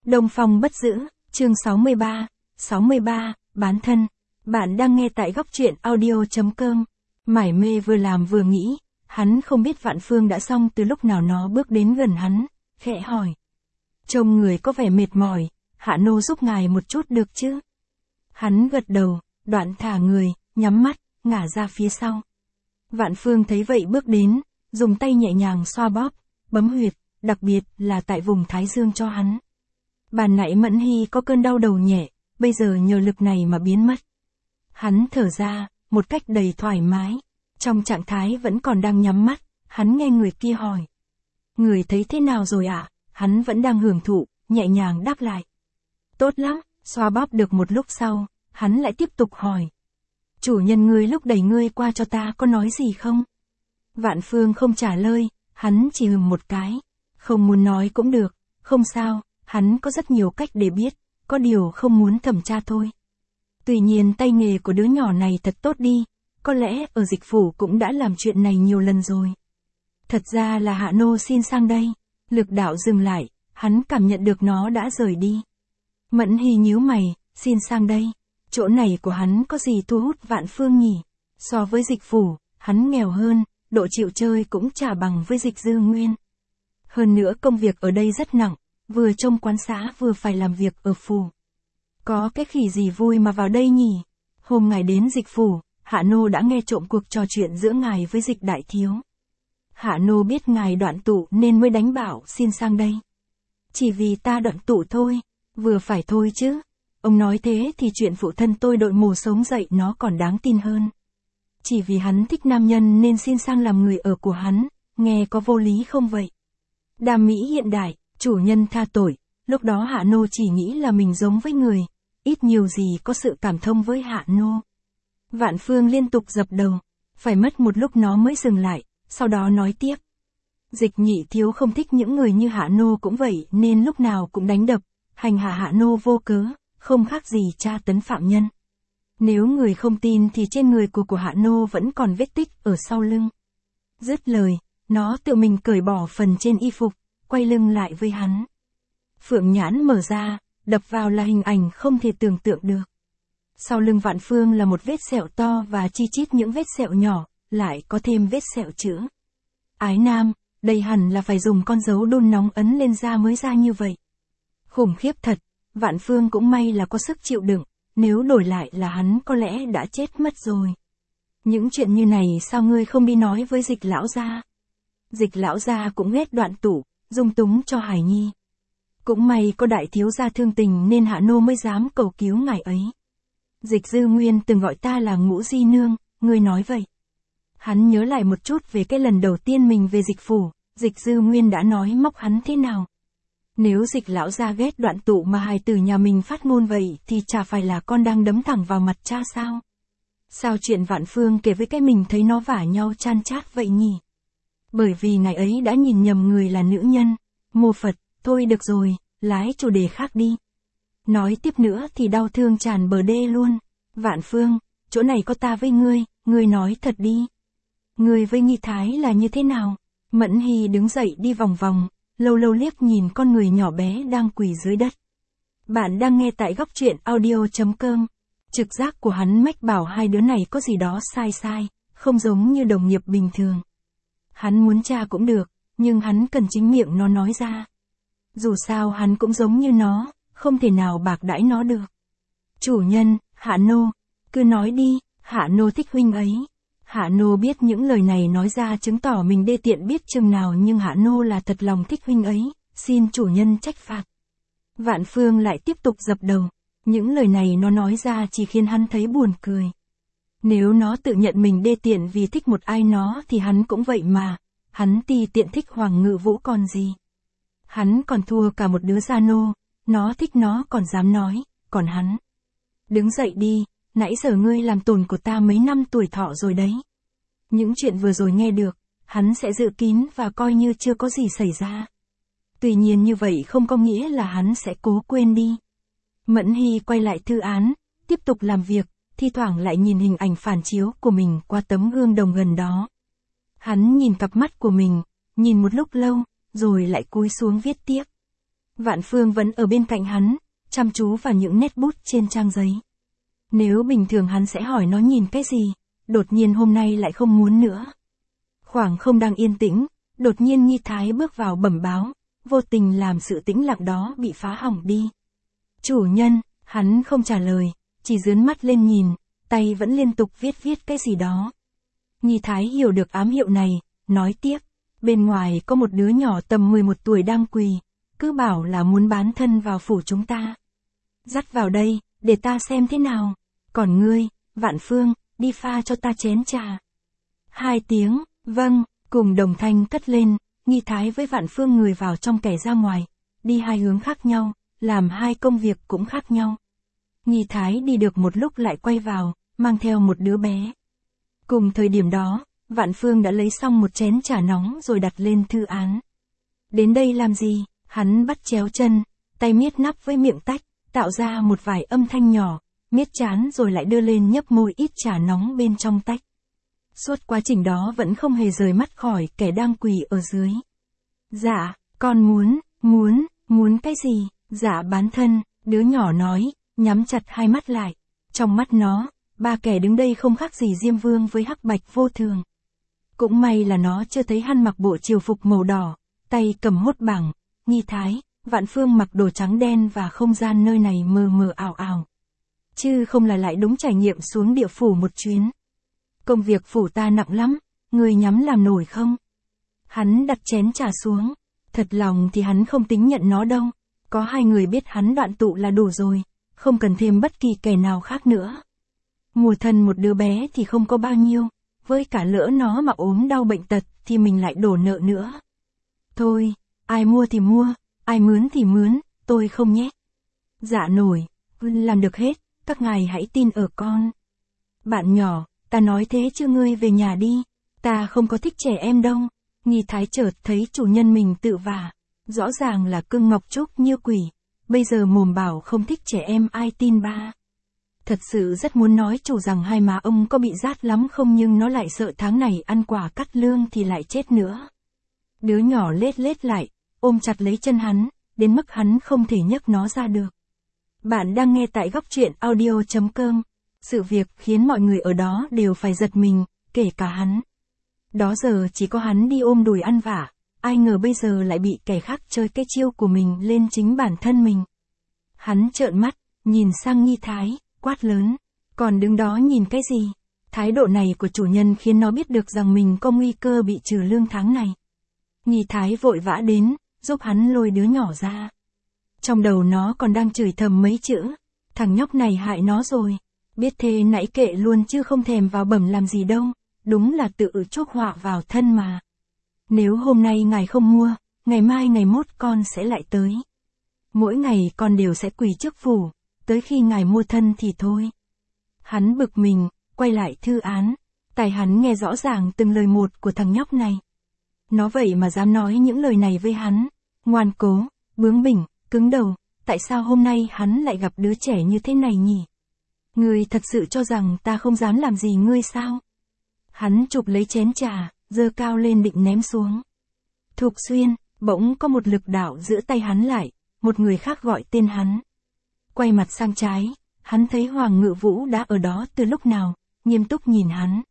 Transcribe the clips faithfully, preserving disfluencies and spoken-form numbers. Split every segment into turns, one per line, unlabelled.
Đông Phong bất giữ, chương sáu mươi ba, sáu mươi ba, bán thân. Bạn đang nghe tại góc truyện audio.com. Mải mê vừa làm vừa nghĩ, hắn không biết Vạn Phương đã xong từ lúc nào nó bước đến gần hắn, khẽ hỏi. Trông người có vẻ mệt mỏi, Hạ Nô giúp ngài một chút được chứ? Hắn gật đầu, đoạn thả người, nhắm mắt, ngả ra phía sau. Vạn Phương thấy vậy bước đến, dùng tay nhẹ nhàng xoa bóp, bấm huyệt, đặc biệt là tại vùng thái dương cho hắn. Bàn nãy Mẫn Hy có cơn đau đầu nhẹ, bây giờ nhờ lực này mà biến mất. Hắn thở ra, một cách đầy thoải mái. Trong trạng thái vẫn còn đang nhắm mắt, hắn nghe người kia hỏi. Người thấy thế nào rồi ạ? À? Hắn vẫn đang hưởng thụ, nhẹ nhàng đáp lại. Tốt lắm, xoa bóp được một lúc sau, hắn lại tiếp tục hỏi. Chủ nhân ngươi lúc đẩy ngươi qua cho ta có nói gì không? Vạn Phương không trả lời, hắn chỉ hừm một cái. Không muốn nói cũng được, không sao, hắn có rất nhiều cách để biết, có điều không muốn thẩm tra thôi. Tuy nhiên tay nghề của đứa nhỏ này thật tốt đi, có lẽ ở dịch phủ cũng đã làm chuyện này nhiều lần rồi. Thật ra là Hạ Nô xin sang đây. Lực đạo dừng lại, hắn cảm nhận được nó đã rời đi. Mẫn Hy nhíu mày, xin sang đây. Chỗ này của hắn có gì thu hút Vạn Phương nhỉ? So với dịch phủ, hắn nghèo hơn, độ chịu chơi cũng chả bằng với dịch dư nguyên. Hơn nữa công việc ở đây rất nặng, vừa trông quán xã vừa phải làm việc ở phủ. Có cái khỉ gì vui mà vào đây nhỉ? Hôm ngài đến dịch phủ, Hạ Nô đã nghe trộm cuộc trò chuyện giữa ngài với dịch đại thiếu. Hạ Nô biết ngài đoạn tụ nên mới đánh bảo xin sang đây. Chỉ vì ta đoạn tụ thôi, vừa phải thôi chứ. Ông nói thế thì chuyện phụ thân tôi đội mồ sống dậy nó còn đáng tin hơn. Chỉ vì hắn thích nam nhân nên xin sang làm người ở của hắn, nghe có vô lý không vậy? Đàm mỹ hiện đại, chủ nhân tha tội, lúc đó Hạ Nô chỉ nghĩ là mình giống với người, ít nhiều gì có sự cảm thông với Hạ Nô. Vạn Phương liên tục dập đầu, phải mất một lúc nó mới dừng lại, sau đó nói tiếp. Dịch nhị thiếu không thích những người như Hạ Nô cũng vậy nên lúc nào cũng đánh đập, hành hạ Hạ Nô vô cớ, không khác gì tra tấn phạm nhân. Nếu người không tin thì trên người của của Hạ Nô vẫn còn vết tích ở sau lưng. Dứt lời, nó tự mình cởi bỏ phần trên y phục, quay lưng lại với hắn. Phượng nhãn mở ra, đập vào là hình ảnh không thể tưởng tượng được. Sau lưng Vạn Phương là một vết sẹo to và chi chít những vết sẹo nhỏ, lại có thêm vết sẹo chữ. Ái nam, đây hẳn là phải dùng con dấu đun nóng ấn lên da mới ra như vậy. Khủng khiếp thật, Vạn Phương cũng may là có sức chịu đựng, nếu đổi lại là hắn có lẽ đã chết mất rồi. Những chuyện như này sao ngươi không đi nói với dịch lão gia? Dịch lão gia cũng ghét đoạn tụ, dung túng cho Hải Nhi. Cũng may có đại thiếu gia thương tình nên Hạ Nô mới dám cầu cứu ngài ấy. Dịch dư nguyên từng gọi ta là Ngũ Di Nương, ngươi nói vậy. Hắn nhớ lại một chút về cái lần đầu tiên mình về dịch phủ, dịch dư nguyên đã nói móc hắn thế nào. Nếu dịch lão gia ghét đoạn tụ mà hài tử nhà mình phát ngôn vậy thì chả phải là con đang đấm thẳng vào mặt cha sao? Sao chuyện Vạn Phương kể với cái mình thấy nó vả nhau chan chát vậy nhỉ? Bởi vì ngài ấy đã nhìn nhầm người là nữ nhân. Mô Phật, thôi được rồi, lái chủ đề khác đi. Nói tiếp nữa thì đau thương tràn bờ đê luôn. Vạn Phương, chỗ này có ta với ngươi, ngươi nói thật đi. Ngươi với Nghi Thái là như thế nào? Mẫn Hy đứng dậy đi vòng vòng, lâu lâu liếc nhìn con người nhỏ bé đang quỳ dưới đất. Bạn đang nghe tại góc truyện audio.com. Trực giác của hắn mách bảo hai đứa này có gì đó sai sai, không giống như đồng nghiệp bình thường. Hắn muốn tra cũng được, nhưng hắn cần chính miệng nó nói ra. Dù sao hắn cũng giống như nó, không thể nào bạc đãi nó được. Chủ nhân, Hạ Nô, cứ nói đi, Hạ Nô thích huynh ấy. Hạ Nô biết những lời này nói ra chứng tỏ mình đê tiện biết chừng nào nhưng Hạ Nô là thật lòng thích huynh ấy, xin chủ nhân trách phạt. Vạn Phương lại tiếp tục dập đầu, những lời này nó nói ra chỉ khiến hắn thấy buồn cười. Nếu nó tự nhận mình đê tiện vì thích một ai nó thì hắn cũng vậy mà, hắn ti tiện thích Hoàng Ngự Vũ còn gì. Hắn còn thua cả một đứa gia nô, nó thích nó còn dám nói, còn hắn. Đứng dậy đi, nãy giờ ngươi làm tổn của ta mấy năm tuổi thọ rồi đấy. Những chuyện vừa rồi nghe được, hắn sẽ giữ kín và coi như chưa có gì xảy ra. Tuy nhiên như vậy không có nghĩa là hắn sẽ cố quên đi. Mẫn Hy quay lại thư án, tiếp tục làm việc, thi thoảng lại nhìn hình ảnh phản chiếu của mình qua tấm gương đồng gần đó. Hắn nhìn cặp mắt của mình, nhìn một lúc lâu, rồi lại cúi xuống viết tiếp. Vạn Phương vẫn ở bên cạnh hắn, chăm chú vào những nét bút trên trang giấy. Nếu bình thường hắn sẽ hỏi nó nhìn cái gì, đột nhiên hôm nay lại không muốn nữa. Khoảng không đang yên tĩnh, đột nhiên Nghi Thái bước vào bẩm báo, vô tình làm sự tĩnh lặng đó bị phá hỏng đi. Chủ nhân, hắn không trả lời, chỉ dướn mắt lên nhìn, tay vẫn liên tục viết viết cái gì đó. Nghi Thái hiểu được ám hiệu này, nói tiếp, bên ngoài có một đứa nhỏ tầm mười một tuổi đang quỳ, cứ bảo là muốn bán thân vào phủ chúng ta. Dắt vào đây, để ta xem thế nào. Còn ngươi, Vạn Phương, đi pha cho ta chén trà. Hai tiếng, vâng, cùng đồng thanh cất lên, Nghi Thái với Vạn Phương người vào trong kẻ ra ngoài, đi hai hướng khác nhau, làm hai công việc cũng khác nhau. Nghi Thái đi được một lúc lại quay vào, mang theo một đứa bé. Cùng thời điểm đó, Vạn Phương đã lấy xong một chén trà nóng rồi đặt lên thư án. Đến đây làm gì? Hắn bắt chéo chân, tay miết nắp với miệng tách, tạo ra một vài âm thanh nhỏ, miết chán rồi lại đưa lên nhấp môi ít trà nóng bên trong tách. Suốt quá trình đó vẫn không hề rời mắt khỏi kẻ đang quỳ ở dưới. Dạ, con muốn, muốn, muốn cái gì? Dạ bán thân, đứa nhỏ nói, nhắm chặt hai mắt lại. Trong mắt nó, ba kẻ đứng đây không khác gì Diêm Vương với Hắc Bạch vô thường. Cũng may là nó chưa thấy hắn mặc bộ triều phục màu đỏ, tay cầm hốt bảng, Nghi Thái, Vạn Phương mặc đồ trắng đen và không gian nơi này mờ mờ ảo ảo. Chứ không là lại đúng trải nghiệm xuống địa phủ một chuyến. Công việc phủ ta nặng lắm, người nhắm làm nổi không? Hắn đặt chén trà xuống, thật lòng thì hắn không tính nhận nó đâu, có hai người biết hắn đoạn tụ là đủ rồi, không cần thêm bất kỳ kẻ nào khác nữa. Mùa thân một đứa bé thì không có bao nhiêu, với cả lỡ nó mà ốm đau bệnh tật thì mình lại đổ nợ nữa. Thôi, ai mua thì mua, ai mướn thì mướn, tôi không nhé. Dạ nổi, làm được hết, các ngài hãy tin ở con. Bạn nhỏ, ta nói thế chứ ngươi về nhà đi, ta không có thích trẻ em đâu. Nghi Thái chợt thấy chủ nhân mình tự vả, rõ ràng là cưng ngọc trúc như quỷ, bây giờ mồm bảo không thích trẻ em ai tin ba. Thật sự rất muốn nói chủ rằng hai má ông có bị rát lắm không nhưng nó lại sợ tháng này ăn quả cắt lương thì lại chết nữa. Đứa nhỏ lết lết lại, ôm chặt lấy chân hắn, đến mức hắn không thể nhấc nó ra được. Bạn đang nghe tại góc truyện audio chấm com. Sự việc khiến mọi người ở đó đều phải giật mình, kể cả hắn. Đó giờ chỉ có hắn đi ôm đùi ăn vả, ai ngờ bây giờ lại bị kẻ khác chơi cái chiêu của mình lên chính bản thân mình. Hắn trợn mắt, nhìn sang Nghi Thái, quát lớn, còn đứng đó nhìn cái gì? Thái độ này của chủ nhân khiến nó biết được rằng mình có nguy cơ bị trừ lương tháng này. Nghi Thái vội vã đến, giúp hắn lôi đứa nhỏ ra. Trong đầu nó còn đang chửi thầm mấy chữ, thằng nhóc này hại nó rồi, biết thế nãy kệ luôn chứ không thèm vào bẩm làm gì đâu, đúng là tự chuốc họa vào thân mà. Nếu hôm nay ngài không mua, ngày mai ngày mốt con sẽ lại tới. Mỗi ngày con đều sẽ quỳ trước phủ, tới khi ngài mua thân thì thôi. Hắn bực mình, quay lại thư án, tai hắn nghe rõ ràng từng lời một của thằng nhóc này. Nó vậy mà dám nói những lời này với hắn, ngoan cố, bướng bỉnh, cứng đầu, tại sao hôm nay hắn lại gặp đứa trẻ như thế này nhỉ? Ngươi thật sự cho rằng ta không dám làm gì ngươi sao? Hắn chụp lấy chén trà, giơ cao lên định ném xuống. Thục Xuyên, bỗng có một lực đạo giữ tay hắn lại, một người khác gọi tên hắn. Quay mặt sang trái, hắn thấy Hoàng Ngự Vũ đã ở đó từ lúc nào, nghiêm túc nhìn hắn.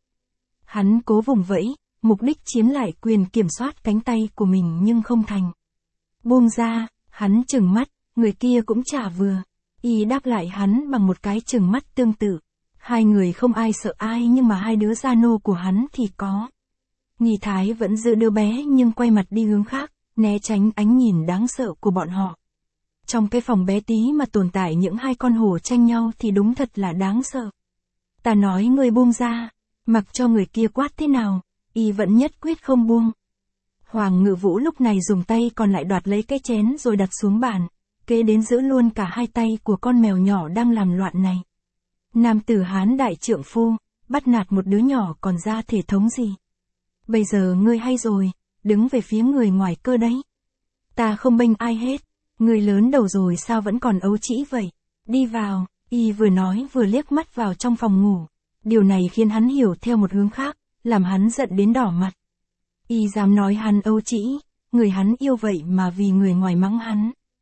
Hắn cố vùng vẫy, mục đích chiếm lại quyền kiểm soát cánh tay của mình nhưng không thành. Buông ra, hắn trừng mắt, người kia cũng chả vừa. Y đáp lại hắn bằng một cái trừng mắt tương tự. Hai người không ai sợ ai nhưng mà hai đứa gia nô của hắn thì có. Nghi Thái vẫn giữ đứa bé nhưng quay mặt đi hướng khác, né tránh ánh nhìn đáng sợ của bọn họ. Trong cái phòng bé tí mà tồn tại những hai con hổ tranh nhau thì đúng thật là đáng sợ. Ta nói ngươi buông ra, mặc cho người kia quát thế nào, y vẫn nhất quyết không buông. Hoàng Ngự Vũ lúc này dùng tay còn lại đoạt lấy cái chén rồi đặt xuống bàn, kế đến giữ luôn cả hai tay của con mèo nhỏ đang làm loạn này. Nam tử Hán đại trượng phu, bắt nạt một đứa nhỏ còn ra thể thống gì? Bây giờ ngươi hay rồi, đứng về phía người ngoài cơ đấy. Ta không bênh ai hết, ngươi lớn đầu rồi sao vẫn còn ấu trĩ vậy? Đi vào, y vừa nói vừa liếc mắt vào trong phòng ngủ. Điều này khiến hắn hiểu theo một hướng khác, làm hắn giận đến đỏ mặt. Y dám nói hắn ấu trĩ, người hắn yêu vậy mà vì người ngoài mắng hắn.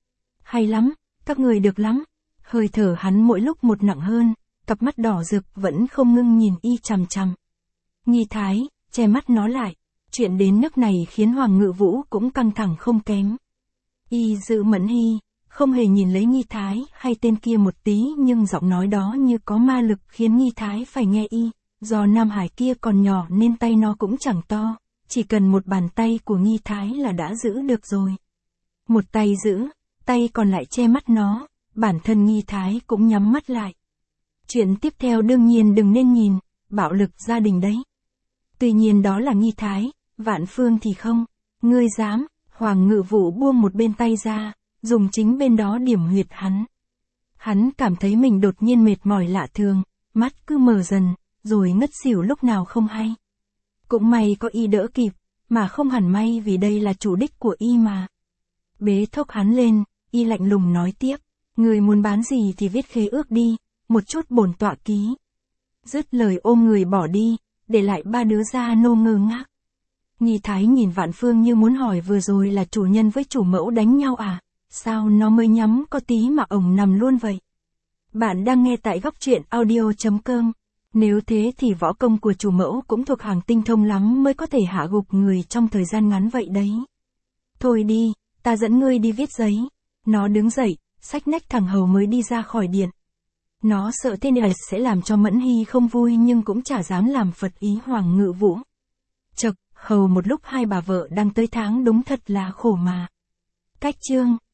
hay lắm, các người được lắm. Hơi thở hắn mỗi lúc một nặng hơn, cặp mắt đỏ rực vẫn không ngưng nhìn y chằm chằm. Nghi Thái, che mắt nó lại. Chuyện đến nước này khiến Hoàng Ngự Vũ cũng căng thẳng không kém. Y giữ Mẫn Hy, không hề nhìn lấy Nghi Thái hay tên kia một tí, nhưng giọng nói đó như có ma lực khiến Nghi Thái phải nghe y. Do Nam Hải kia còn nhỏ nên tay nó cũng chẳng to, chỉ cần một bàn tay của Nghi Thái là đã giữ được rồi. Một tay giữ, tay còn lại che mắt nó, bản thân Nghi Thái cũng nhắm mắt lại. Chuyện tiếp theo đương nhiên đừng nên nhìn, bạo lực gia đình đấy. Tuy nhiên đó là Nghi Thái, Vạn Phương thì không. Ngươi dám? Hoàng Ngự Vũ buông một bên tay ra, dùng chính bên đó điểm huyệt hắn. Hắn cảm thấy mình đột nhiên mệt mỏi lạ thường, mắt cứ mờ dần, rồi ngất xỉu lúc nào không hay. Cũng may có y đỡ kịp, mà không hẳn may vì đây là chủ đích của y mà. Bế thốc hắn lên, y lạnh lùng nói tiếp, người muốn bán gì thì viết khế ước đi, một chút bổn tọa ký. Dứt lời ôm người bỏ đi, để lại ba đứa gia nô ngơ ngác. Nghi Thái nhìn Vạn Phương như muốn hỏi vừa rồi là chủ nhân với chủ mẫu đánh nhau à, sao nó mới nhắm có tí mà ổng nằm luôn vậy. Bạn đang nghe tại góc truyện audio chấm com. Nếu thế thì võ công của chủ mẫu cũng thuộc hàng tinh thông lắm mới có thể hạ gục người trong thời gian ngắn vậy đấy. Thôi đi, ta dẫn ngươi đi viết giấy. Nó đứng dậy, xách nách thằng hầu mới đi ra khỏi điện. Nó sợ thế này sẽ làm cho Mẫn Hy không vui nhưng cũng chả dám làm phật ý Hoàng Ngự Vũ. Chật, hầu một lúc hai bà vợ đang tới tháng đúng thật là khổ mà. Cách chương